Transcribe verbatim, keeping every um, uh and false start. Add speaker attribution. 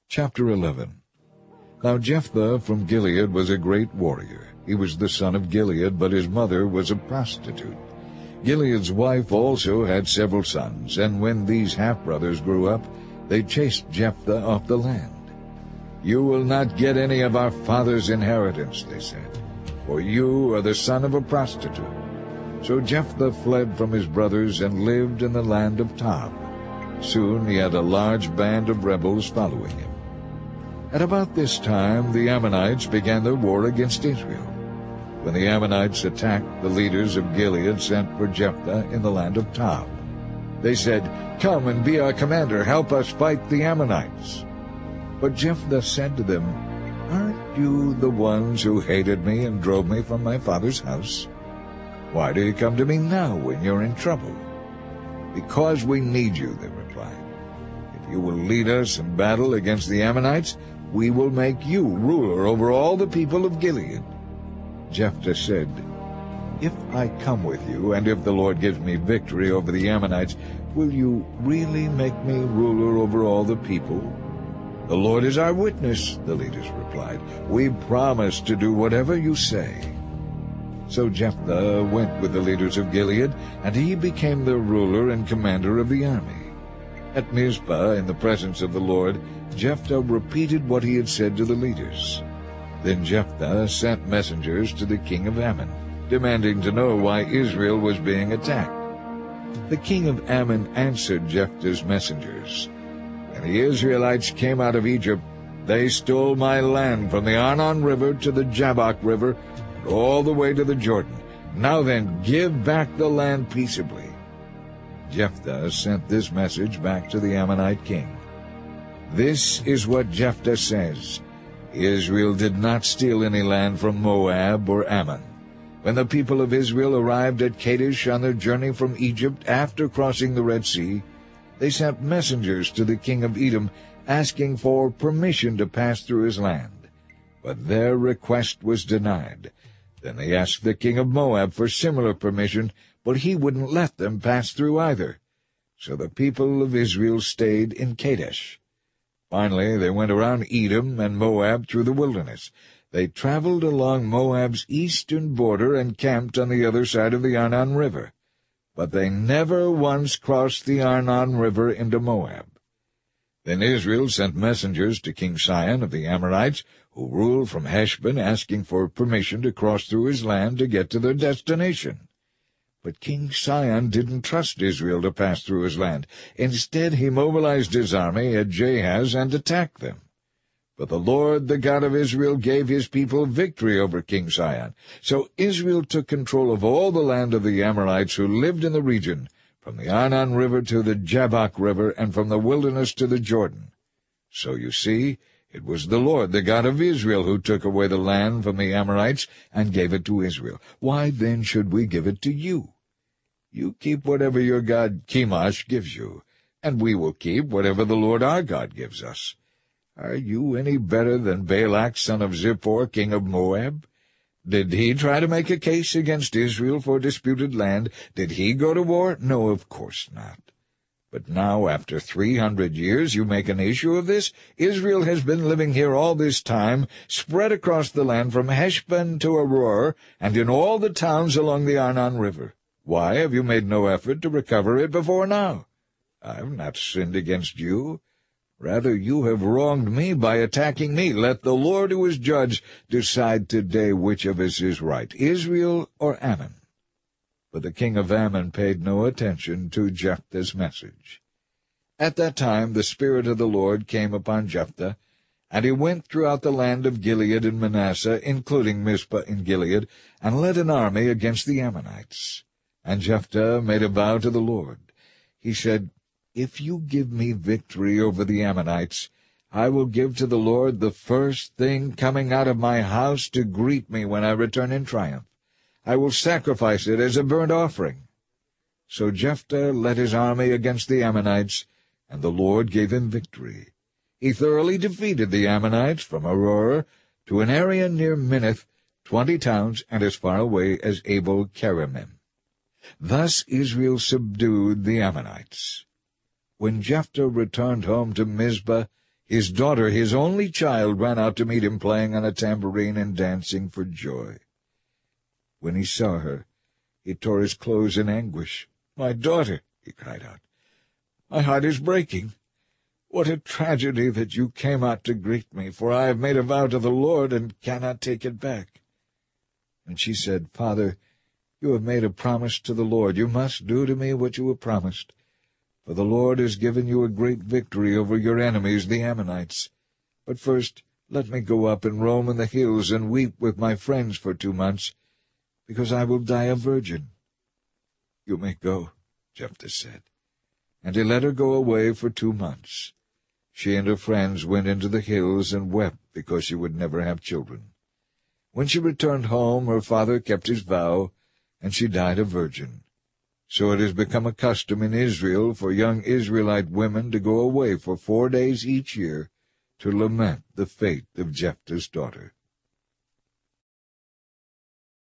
Speaker 1: Chapter eleven. Now Jephthah from Gilead was a great warrior. He was the son of Gilead, but his mother was a prostitute. Gilead's wife also had several sons, and when these half-brothers grew up, they chased Jephthah off the land. "You will not get any of our father's inheritance," they said, "for you are the son of a prostitute." So Jephthah fled from his brothers and lived in the land of Tob. Soon he had a large band of rebels following him. At about this time the Ammonites began their war against Israel. When the Ammonites attacked, the leaders of Gilead sent for Jephthah in the land of Tob. They said, "Come and be our commander, help us fight the Ammonites." But Jephthah said to them, "Aren't you the ones who hated me and drove me from my father's house? Why do you come to me now when you're in trouble?" "Because we need you," they replied. "If you will lead us in battle against the Ammonites, we will make you ruler over all the people of Gilead." Jephthah said, "If I come with you, and if the Lord gives me victory over the Ammonites, will you really make me ruler over all the people?" "The Lord is our witness," the leaders replied. "We promise to do whatever you say." So Jephthah went with the leaders of Gilead, and he became their ruler and commander of the army. At Mizpah, in the presence of the Lord, Jephthah repeated what he had said to the leaders. Then Jephthah sent messengers to the king of Ammon, demanding to know why Israel was being attacked. The king of Ammon answered Jephthah's messengers, "When the Israelites came out of Egypt, they stole my land from the Arnon River to the Jabbok River and all the way to the Jordan. Now then, give back the land peaceably." Jephthah sent this message back to the Ammonite king. "This is what Jephthah says. Israel did not steal any land from Moab or Ammon. When the people of Israel arrived at Kadesh on their journey from Egypt after crossing the Red Sea, they sent messengers to the king of Edom asking for permission to pass through his land. But their request was denied. Then they asked the king of Moab for similar permission, but he wouldn't let them pass through either. So the people of Israel stayed in Kadesh. Finally, they went around Edom and Moab through the wilderness. They traveled along Moab's eastern border and camped on the other side of the Arnon River. But they never once crossed the Arnon River into Moab. Then Israel sent messengers to King Sihon of the Amorites, who ruled from Heshbon, asking for permission to cross through his land to get to their destination. But King Sihon didn't trust Israel to pass through his land. Instead, he mobilized his army at Jahaz and attacked them. But the Lord, the God of Israel, gave his people victory over King Sihon. So Israel took control of all the land of the Amorites who lived in the region, from the Arnon River to the Jabbok River, and from the wilderness to the Jordan. So you see, it was the Lord, the God of Israel, who took away the land from the Amorites and gave it to Israel. Why then should we give it to you? You keep whatever your god Chemosh gives you, and we will keep whatever the Lord our God gives us. Are you any better than Balak, son of Zippor, king of Moab? Did he try to make a case against Israel for disputed land? Did he go to war? No, of course not. But now, after three hundred years, you make an issue of this? Israel has been living here all this time, spread across the land from Heshbon to Aroer, and in all the towns along the Arnon River. Why have you made no effort to recover it before now? I have not sinned against you. Rather, you have wronged me by attacking me. Let the Lord who is judge decide today which of us is right, Israel or Ammon." But the king of Ammon paid no attention to Jephthah's message. At that time the Spirit of the Lord came upon Jephthah, and he went throughout the land of Gilead and Manasseh, including Mizpah in Gilead, and led an army against the Ammonites. And Jephthah made a vow to the Lord. He said, "If you give me victory over the Ammonites, I will give to the Lord the first thing coming out of my house to greet me when I return in triumph. I will sacrifice it as a burnt offering." So Jephthah led his army against the Ammonites, and the Lord gave him victory. He thoroughly defeated the Ammonites from Aroer to an area near Minnith, twenty towns, and as far away as Abel-keramim. Thus Israel subdued the Ammonites. When Jephthah returned home to Mizpah, His daughter, his only child, ran out to meet him, playing on a tambourine and dancing for joy. When he saw her, he tore his clothes in anguish. "My daughter," he cried out, "my heart is breaking. What a tragedy that you came out to greet me, for I have made a vow to the Lord and cannot take it back." And she said, "Father, you have made a promise to the Lord. You must do to me what you have promised. For the Lord has given you a great victory over your enemies, the Ammonites. But first let me go up and roam in the hills and weep with my friends for two months, because I will die a virgin." "You may go," Jephthah said. And he let her go away for two months. She and her friends went into the hills and wept because she would never have children. When she returned home, her father kept his vow, and she died a virgin. So it has become a custom in Israel for young Israelite women to go away for four days each year to lament the fate of Jephthah's daughter.